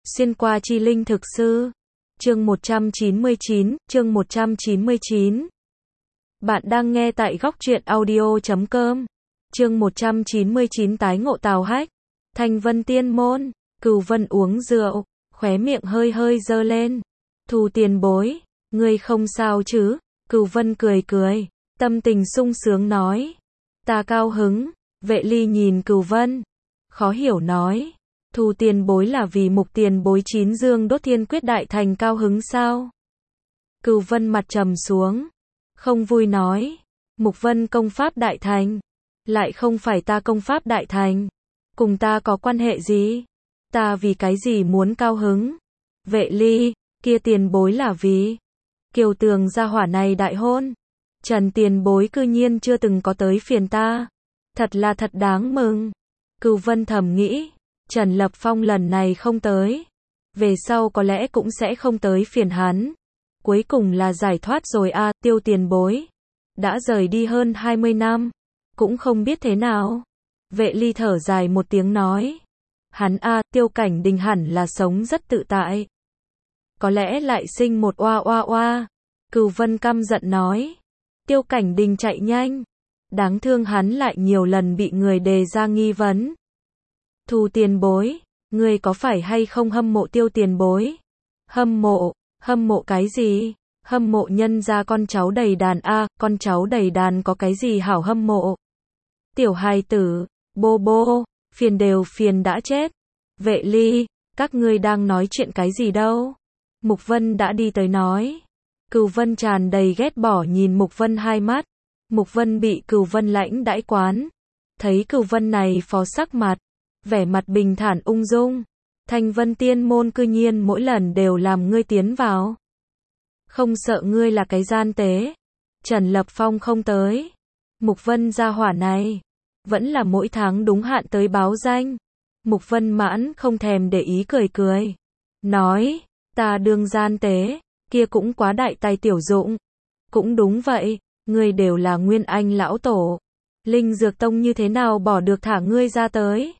Xuyên qua chi linh thực sư. Chương 199, chương 199. Bạn đang nghe tại góc truyện audio.com. Chương 199 tái ngộ Tào Hách. Thanh Vân Tiên Môn. Cửu Vân uống rượu, khóe miệng hơi hơi giơ lên. Thù tiền bối, ngươi không sao chứ? Cửu Vân cười cười, tâm tình sung sướng nói. Ta cao hứng. Vệ Ly nhìn Cửu Vân, khó hiểu nói. Thù tiền bối là vì Mục tiền bối chín dương đốt thiên quyết đại thành cao hứng sao? Cửu Vân mặt trầm xuống, không vui nói. Mục Vân công pháp đại thành, lại không phải ta công pháp đại thành, cùng ta có quan hệ gì? Ta vì cái gì muốn cao hứng? Vệ Ly, kia tiền bối là vì Kiều Tường gia hỏa này đại hôn. Trần tiền bối cư nhiên chưa từng có tới phiền ta, thật là thật đáng mừng. Cửu Vân thầm nghĩ, Trần Lập Phong lần này không tới, về sau có lẽ cũng sẽ không tới phiền hắn. Cuối cùng là giải thoát rồi a. Tiêu tiền bối đã rời đi hơn 20 năm, cũng không biết thế nào. Vệ Ly thở dài một tiếng nói, hắn a, Tiêu Cảnh Đình hẳn là sống rất tự tại, có lẽ lại sinh một oa oa oa. Cửu Vân căm giận nói, Tiêu Cảnh Đình chạy nhanh, đáng thương hắn lại nhiều lần bị người đề ra nghi vấn. Thù tiền bối, ngươi có phải hay không hâm mộ Tiêu tiền bối? Hâm mộ cái gì? Hâm mộ nhân gia con cháu đầy đàn a, con cháu đầy đàn có cái gì hảo hâm mộ? Tiểu hài tử, bô bô, phiền đều phiền đã chết. Vệ Ly, các ngươi đang nói chuyện cái gì đâu? Mục Vân đã đi tới nói. Cửu Vân tràn đầy ghét bỏ nhìn Mục Vân hai mắt. Mục Vân bị Cửu Vân lãnh đãi quán. Thấy Cửu Vân này phó sắc mặt, vẻ mặt bình thản ung dung. Thanh Vân Tiên Môn cư nhiên mỗi lần đều làm ngươi tiến vào. Không sợ ngươi là cái gian tế. Trần Lập Phong không tới. Mục Vân gia hỏa này, vẫn là mỗi tháng đúng hạn tới báo danh. Mục Vân mãn không thèm để ý cười cười. Nói, ta đương gian tế, kia cũng quá đại tay tiểu dụng. Cũng đúng vậy, ngươi đều là Nguyên Anh lão tổ. Linh Dược Tông như thế nào bỏ được thả ngươi ra tới?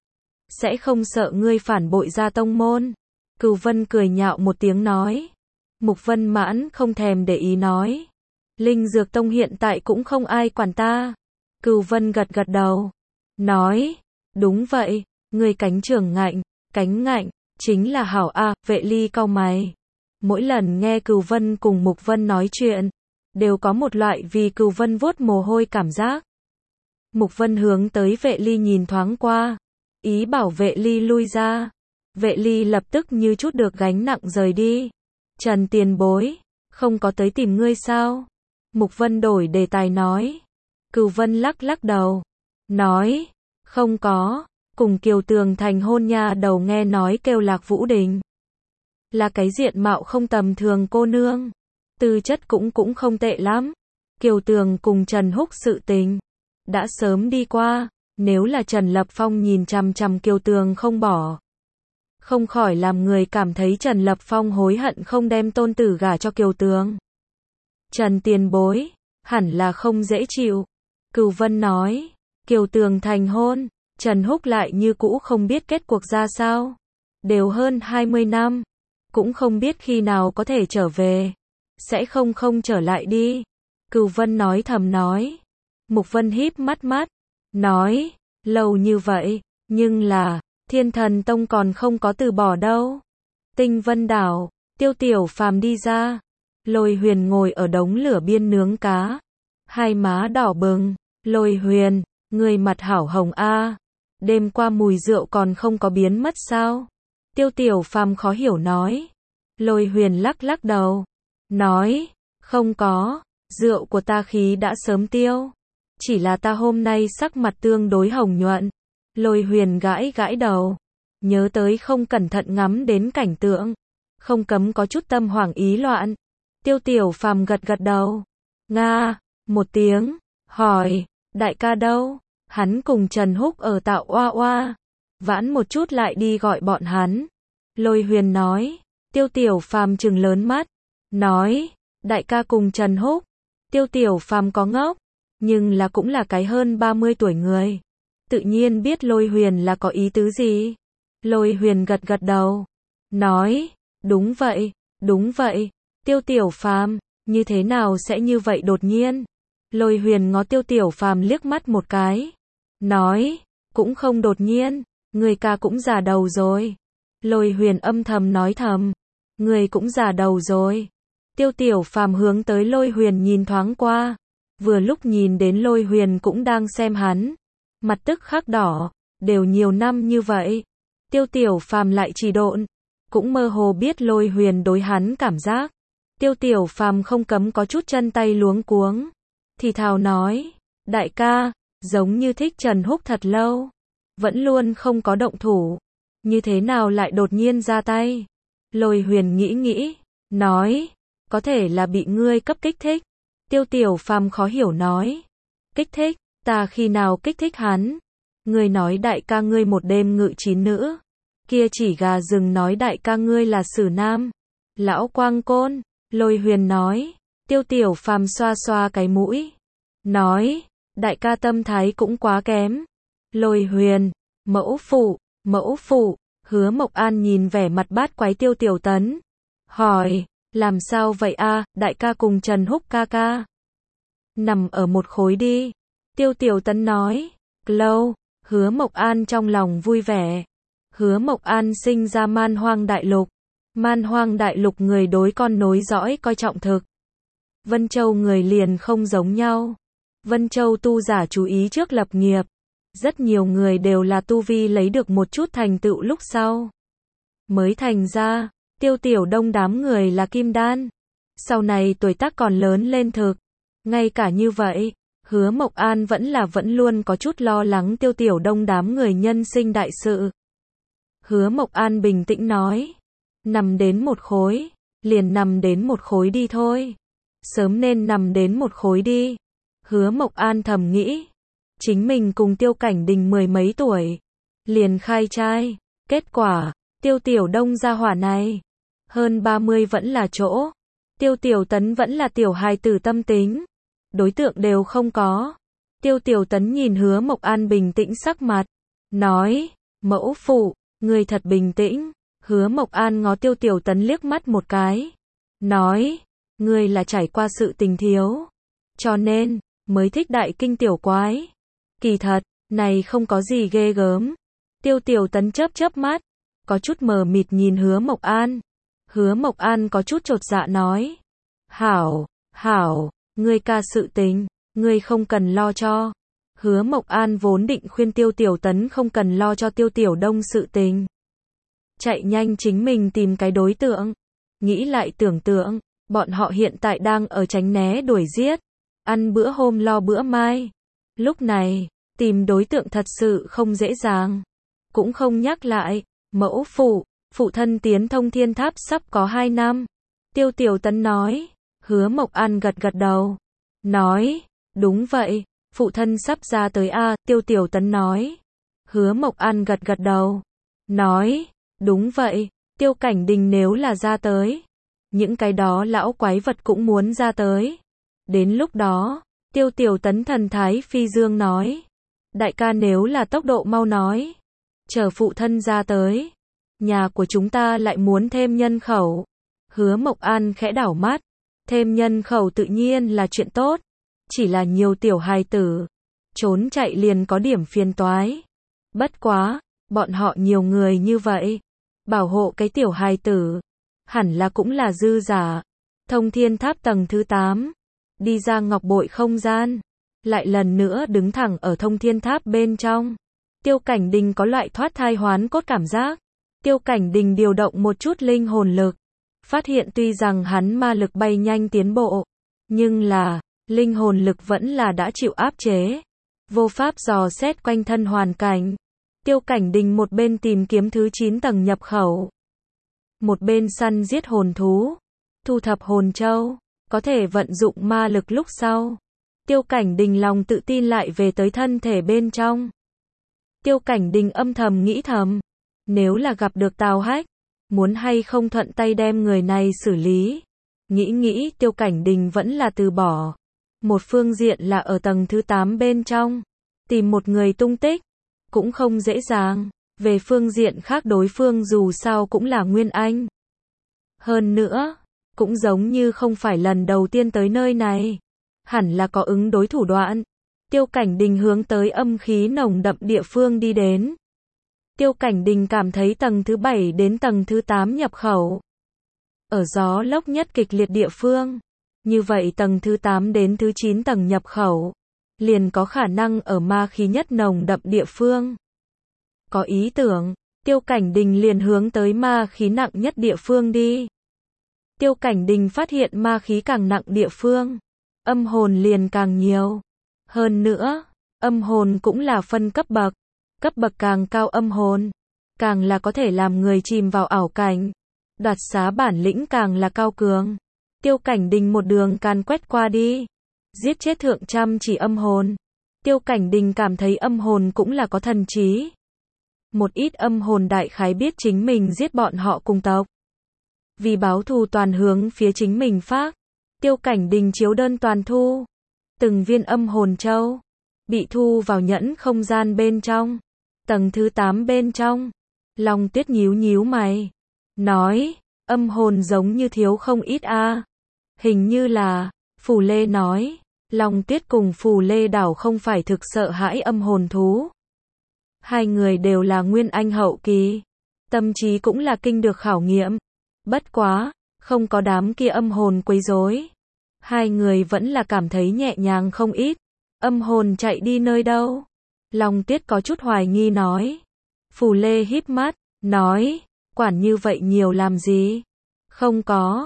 Sẽ không sợ ngươi phản bội gia tông môn? Cửu Vân cười nhạo một tiếng nói. Mục Vân mãn không thèm để ý nói. Linh Dược Tông hiện tại cũng không ai quản ta. Cửu Vân gật gật đầu. Nói, đúng vậy, ngươi cánh trưởng ngạnh, cánh ngạnh, chính là hảo a. Vệ Ly cau mày. Mỗi lần nghe Cửu Vân cùng Mục Vân nói chuyện, đều có một loại vì Cửu Vân vuốt mồ hôi cảm giác. Mục Vân hướng tới Vệ Ly nhìn thoáng qua, ý bảo Vệ Ly lui ra. Vệ Ly lập tức như chút được gánh nặng rời đi. Trần tiền bối, không có tới tìm ngươi sao? Mục Vân đổi đề tài nói. Cửu Vân lắc lắc đầu, nói, không có, cùng Kiều Tường thành hôn nha đầu nghe nói kêu Lạc Vũ Đình. Là cái diện mạo không tầm thường cô nương, tư chất cũng không tệ lắm. Kiều Tường cùng Trần Húc sự tình đã sớm đi qua, nếu là Trần Lập Phong nhìn chằm chằm Kiều Tường không bỏ, không khỏi làm người cảm thấy Trần Lập Phong hối hận không đem tôn tử gả cho Kiều Tường. Trần tiền bối, hẳn là không dễ chịu. Cửu Vân nói, Kiều Tường thành hôn, Trần Húc lại như cũ không biết kết cuộc ra sao. Đều hơn 20 năm, cũng không biết khi nào có thể trở về. Sẽ không trở lại đi. Cửu Vân nói thầm nói. Mục Vân híp mắt, nói, lâu như vậy, nhưng là, Thiên Thần Tông còn không có từ bỏ đâu. Tinh Vân Đảo, Tiêu Tiểu Phàm đi ra. Lôi Huyền ngồi ở đống lửa biên nướng cá, hai má đỏ bừng. Lôi Huyền, người mặt hảo hồng a, đêm qua mùi rượu còn không có biến mất sao? Tiêu Tiểu Phàm khó hiểu nói. Lôi Huyền lắc lắc đầu, nói, không có, rượu của ta khí đã sớm tiêu, chỉ là ta hôm nay sắc mặt tương đối hồng nhuận. Lôi Huyền gãi gãi đầu, nhớ tới không cẩn thận ngắm đến cảnh tượng, không cấm có chút tâm hoảng ý loạn. Tiêu Tiểu Phàm gật gật đầu, nga, một tiếng, hỏi, đại ca đâu? Hắn cùng Trần Húc ở Tạo Oa Oa, vãn một chút lại đi gọi bọn hắn. Lôi Huyền nói. Tiêu Tiểu Phàm trừng lớn mắt, nói, đại ca cùng Trần Húc. Tiêu Tiểu Phàm có ngốc, nhưng là cũng là cái hơn 30 tuổi người, tự nhiên biết Lôi Huyền là có ý tứ gì. Lôi Huyền gật gật đầu, nói, đúng vậy, Tiêu Tiểu Phàm, như thế nào sẽ như vậy đột nhiên? Lôi Huyền ngó Tiêu Tiểu Phàm liếc mắt một cái, nói, cũng không đột nhiên, người ca cũng già đầu rồi. Lôi Huyền âm thầm nói thầm, người cũng già đầu rồi. Tiêu Tiểu Phàm hướng tới Lôi Huyền nhìn thoáng qua, vừa lúc nhìn đến Lôi Huyền cũng đang xem hắn, mặt tức khắc đỏ, đều nhiều năm như vậy. Tiêu Tiểu Phàm lại trì độn, cũng mơ hồ biết Lôi Huyền đối hắn cảm giác. Tiêu Tiểu Phàm không cấm có chút chân tay luống cuống, thì thào nói, đại ca, giống như thích Trần Húc thật lâu, vẫn luôn không có động thủ, như thế nào lại đột nhiên ra tay? Lôi Huyền nghĩ, nói, có thể là bị ngươi cấp kích thích. Tiêu Tiểu Phàm khó hiểu nói, kích thích, ta khi nào kích thích hắn? Ngươi nói đại ca ngươi một đêm ngự 9 nữ, kia chỉ gà rừng nói đại ca ngươi là Sử Nam, lão quang côn. Lôi Huyền nói, Tiêu Tiểu Phàm xoa xoa cái mũi, nói, đại ca tâm thái cũng quá kém. Lôi Huyền, mẫu phụ, Hứa Mộc An nhìn vẻ mặt bát quái Tiêu Tiểu Tấn, hỏi, làm sao vậy a? Đại ca cùng Trần Húc ca ca nằm ở một khối đi. Tiêu Tiểu Tấn nói, lâu. Hứa Mộc An trong lòng vui vẻ. Hứa Mộc An sinh ra Man Hoang Đại Lục. Man Hoang Đại Lục người đối con nối dõi coi trọng thực. Vân Châu người liền không giống nhau. Vân Châu tu giả chú ý trước lập nghiệp. Rất nhiều người đều là tu vi lấy được một chút thành tựu lúc sau mới thành ra. Tiêu Tiểu Đông đám người là kim đan. Sau này tuổi tác còn lớn lên thực. Ngay cả như vậy, Hứa Mộc An vẫn luôn có chút lo lắng Tiêu Tiểu Đông đám người nhân sinh đại sự. Hứa Mộc An bình tĩnh nói, nằm đến một khối, liền nằm đến một khối đi thôi. Sớm nên nằm đến một khối đi. Hứa Mộc An thầm nghĩ, chính mình cùng Tiêu Cảnh Đình 10 mấy tuổi, liền khai trai. Kết quả, Tiêu Tiểu Đông gia hỏa này, hơn 30 vẫn là chỗ. Tiêu Tiểu Tấn vẫn là tiểu hài tử tâm tính. Đối tượng đều không có. Tiêu Tiểu Tấn nhìn Hứa Mộc An bình tĩnh sắc mặt, nói, mẫu phụ, người thật bình tĩnh. Hứa Mộc An ngó Tiêu Tiểu Tấn liếc mắt một cái, nói, ngươi là trải qua sự tình thiếu, cho nên mới thích đại kinh tiểu quái. Kỳ thật, này không có gì ghê gớm. Tiêu Tiểu Tấn chớp mắt, có chút mờ mịt nhìn Hứa Mộc An. Hứa Mộc An có chút chột dạ nói, hảo, ngươi ca sự tình, ngươi không cần lo cho. Hứa Mộc An vốn định khuyên Tiêu Tiểu Tấn không cần lo cho Tiêu Tiểu Đông sự tình, chạy nhanh chính mình tìm cái đối tượng. Nghĩ lại tưởng tượng, bọn họ hiện tại đang ở tránh né đuổi giết, ăn bữa hôm lo bữa mai. Lúc này, tìm đối tượng thật sự không dễ dàng. Cũng không nhắc lại, mẫu phụ thân tiến Thông Thiên Tháp sắp có 2 năm. Tiêu Tiểu Tấn nói. Hứa Mộc An gật đầu, nói, đúng vậy, phụ thân sắp ra tới a. Tiêu Tiểu Tấn nói. Hứa Mộc An gật đầu, nói, đúng vậy, Tiêu Cảnh Đình nếu là ra tới, những cái đó lão quái vật cũng muốn ra tới. Đến lúc đó, Tiêu Tiểu Tấn thần thái phi dương nói, đại ca nếu là tốc độ mau nói, chờ phụ thân ra tới, nhà của chúng ta lại muốn thêm nhân khẩu. Hứa Mộc An khẽ đảo mắt, thêm nhân khẩu tự nhiên là chuyện tốt, chỉ là nhiều tiểu hài tử, trốn chạy liền có điểm phiền toái. Bất quá, bọn họ nhiều người như vậy, bảo hộ cái tiểu hài tử, hẳn là cũng là dư giả. Thông Thiên Tháp tầng thứ 8, đi ra ngọc bội không gian, lại lần nữa đứng thẳng ở Thông Thiên Tháp bên trong. Tiêu Cảnh Đình có loại thoát thai hoán cốt cảm giác. Tiêu Cảnh Đình điều động một chút linh hồn lực, phát hiện tuy rằng hắn ma lực bay nhanh tiến bộ, nhưng là, linh hồn lực vẫn là đã chịu áp chế, vô pháp dò xét quanh thân hoàn cảnh. Tiêu Cảnh Đình một bên tìm kiếm thứ 9 tầng nhập khẩu, một bên săn giết hồn thú, thu thập hồn châu, có thể vận dụng ma lực lúc sau. Tiêu Cảnh Đình lòng tự tin lại về tới thân thể bên trong. Tiêu Cảnh Đình âm thầm nghĩ thầm, nếu là gặp được Tào Hách, muốn hay không thuận tay đem người này xử lý. Nghĩ Tiêu Cảnh Đình vẫn là từ bỏ. Một phương diện là ở tầng thứ 8 bên trong, tìm một người tung tích, cũng không dễ dàng. Về phương diện khác đối phương dù sao cũng là Nguyên Anh. Hơn nữa, cũng giống như không phải lần đầu tiên tới nơi này. Hẳn là có ứng đối thủ đoạn. Tiêu Cảnh Đình hướng tới âm khí nồng đậm địa phương đi đến. Tiêu Cảnh Đình cảm thấy tầng thứ 7 đến tầng thứ 8 nhập khẩu. Ở gió lốc nhất kịch liệt địa phương. Như vậy tầng thứ 8 đến thứ 9 tầng nhập khẩu. Liền có khả năng ở ma khí nhất nồng đậm địa phương. Có ý tưởng, Tiêu Cảnh Đình liền hướng tới ma khí nặng nhất địa phương đi. Tiêu Cảnh Đình phát hiện ma khí càng nặng địa phương, âm hồn liền càng nhiều. Hơn nữa, âm hồn cũng là phân cấp bậc càng cao âm hồn, càng là có thể làm người chìm vào ảo cảnh. Đoạt xá bản lĩnh càng là cao cường. Tiêu Cảnh Đình một đường càn quét qua đi, giết chết thượng trăm chỉ âm hồn. Tiêu Cảnh Đình cảm thấy âm hồn cũng là có thần trí. Một ít âm hồn đại khái biết chính mình giết bọn họ cùng tộc. Vì báo thù toàn hướng phía chính mình phát. Tiêu Cảnh Đình chiếu đơn toàn thu. Từng viên âm hồn châu bị thu vào nhẫn không gian bên trong. Tầng thứ 8 bên trong. Long Tuyết nhíu nhíu mày. Nói, âm hồn giống như thiếu không ít a. Hình như là, Phù Lê nói, Long Tuyết cùng Phù Lê đảo không phải thực sợ hãi âm hồn thú. Hai người đều là Nguyên Anh hậu kỳ. Tâm trí cũng là kinh được khảo nghiệm. Bất quá, không có đám kia âm hồn quấy rối. Hai người vẫn là cảm thấy nhẹ nhàng không ít. Âm hồn chạy đi nơi đâu? Long Tuyết có chút hoài nghi nói. Phù Lê híp mắt, nói, quản như vậy nhiều làm gì? Không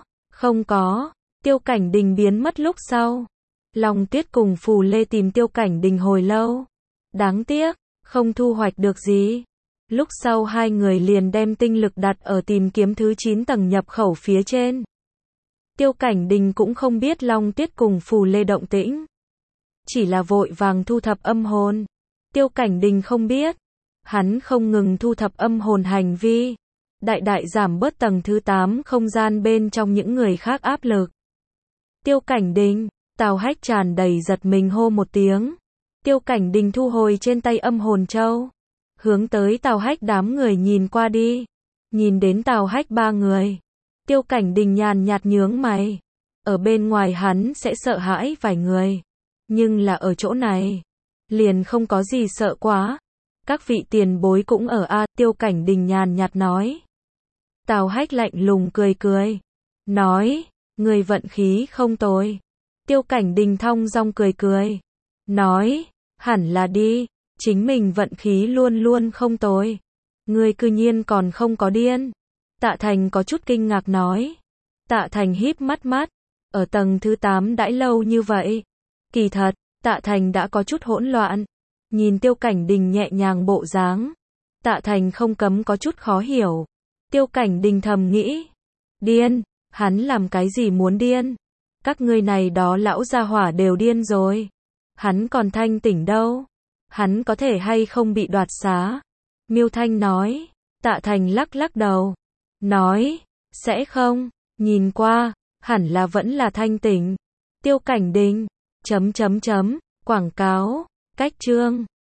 có. Tiêu Cảnh Đình biến mất lúc sau. Long Tuyết cùng Phù Lê tìm Tiêu Cảnh Đình hồi lâu. Đáng tiếc, không thu hoạch được gì. Lúc sau hai người liền đem tinh lực đặt ở tìm kiếm thứ 9 tầng nhập khẩu phía trên. Tiêu Cảnh Đình cũng không biết Long Tuyết cùng Phù Lê động tĩnh. Chỉ là vội vàng thu thập âm hồn. Tiêu Cảnh Đình không biết. Hắn không ngừng thu thập âm hồn hành vi. Đại giảm bớt tầng thứ 8 không gian bên trong những người khác áp lực. Tiêu Cảnh Đình, Tào Hách tràn đầy giật mình hô một tiếng. Tiêu Cảnh Đình thu hồi trên tay âm hồn châu. Hướng tới Tào Hách đám người nhìn qua đi. Nhìn đến Tào Hách ba người. Tiêu Cảnh Đình nhàn nhạt nhướng mày. Ở bên ngoài hắn sẽ sợ hãi vài người. Nhưng là ở chỗ này. Liền không có gì sợ quá. Các vị tiền bối cũng ở a. Tiêu Cảnh Đình nhàn nhạt nói. Tào Hách lạnh lùng cười. Nói, người vận khí không tồi. Tiêu Cảnh Đình thong dong cười. Nói, hẳn là đi. Chính mình vận khí luôn luôn không tồi. Ngươi cư nhiên còn không có điên. Tạ Thành có chút kinh ngạc nói. Tạ Thành híp mắt. Ở tầng thứ 8 đãi lâu như vậy. Kỳ thật, Tạ Thành đã có chút hỗn loạn. Nhìn Tiêu Cảnh Đình nhẹ nhàng bộ dáng. Tạ Thành không cấm có chút khó hiểu. Tiêu Cảnh Đình thầm nghĩ. Điên, hắn làm cái gì muốn điên? Các ngươi này đó lão gia hỏa đều điên rồi. Hắn còn thanh tỉnh đâu? Hắn có thể hay không bị đoạt xá? Miêu Thanh nói. Tạ Thành lắc đầu. Nói, sẽ không, nhìn qua, hẳn là vẫn là thanh tỉnh. Tiêu Cảnh Đình, quảng cáo, cách chương.